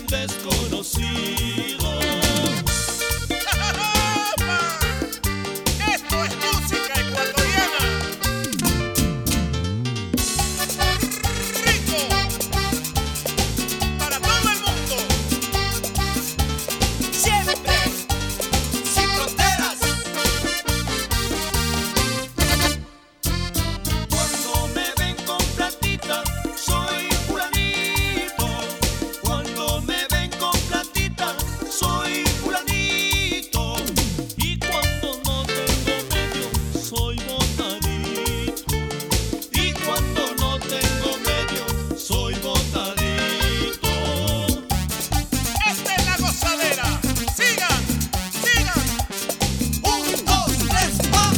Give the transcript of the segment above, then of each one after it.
desconocido. Esto es música ecuatoriana. Rico para todo el mundo. Siempre sin fronteras. Cuando me ven con platita, soy fulanito. Cuando me ven con platita, soy fulanito. Y cuando no tengo medio, soy botadito. Y cuando no tengo medio, soy botadito. Esta es la gozadera. Sigan, sigan. 1, 2, 3, ¡va!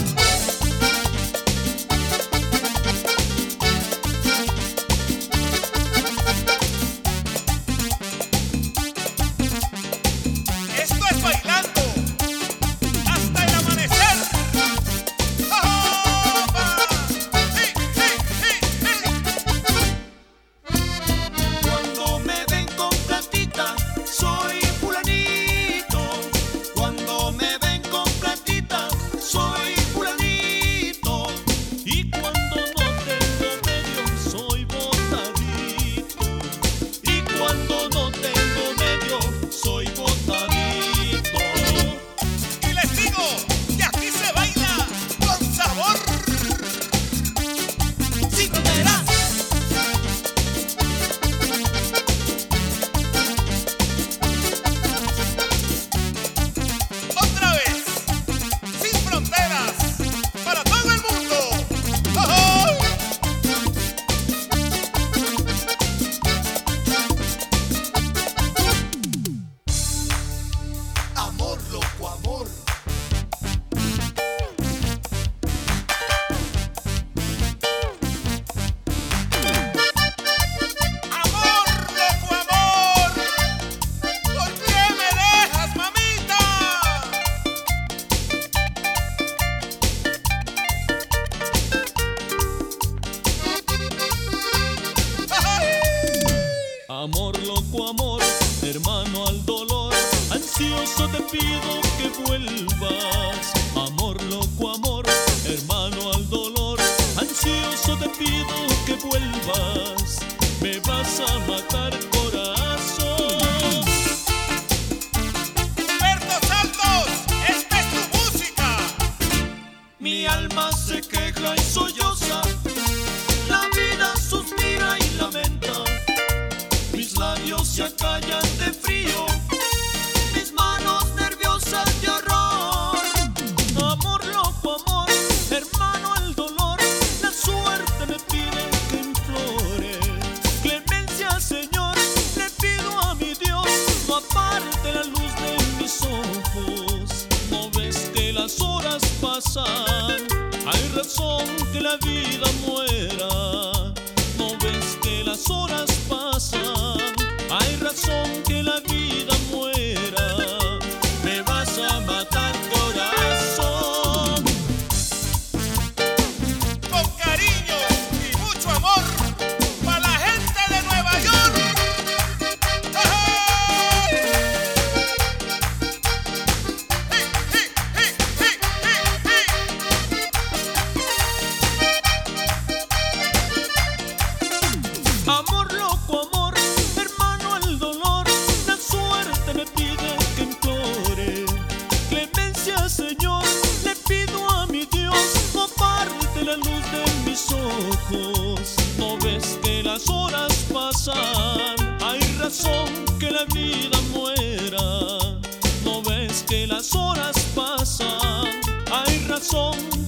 Esto es bailando hasta el amanecer. ¡Opa! ¡Sí, sí, sí, sí! Cuando me ven con platita, soy fulanito. Cuando me ven con platita, soy fulanito. Y cuando no tengo medio, soy botadito. Y cuando no tengo medio, soy botadito. Y les digo que aquí se baila con sabor. ¡Sin fronteras! Otra vez, sin fronteras, para todo el mundo. ¡Oh! Amor, loco, amor. Amor, loco, amor. ¿Por qué me dejas, mamita? Amor, loco, amor, hermano al dolor, ansioso te pido que vuelvas. Amor, loco, amor, hermano al dolor, ansioso te pido que vuelvas. Me vas a matar, corazón. Humberto Santos, esta es tu música. Mi alma se queja y solloza, la vida suspira y lamenta. Mis labios se acallan de frío, mis manos nerviosas de horror. Amor, loco, amor, hermano al dolor, la suerte me pide que implore. Clemencia, Señor, le pido a mi Dios, no aparte la luz de mis ojos. ¿No ves que las horas pasan? Hay razón que la vida muera. ¿No ves que las horas pasan? Hay razón que la vida muera. Me vas a matar, corazón. Con cariño y mucho amor para la gente de Nueva York. Amor, loco, amor, hermano al dolor, la suerte me pide que implore. Clemencia, Señor, le pido a mi Dios, no aparte la luz de mis ojos. ¿No ves que las horas pasan? Hay razón que la vida muera. ¿No ves que las horas pasan? Hay razón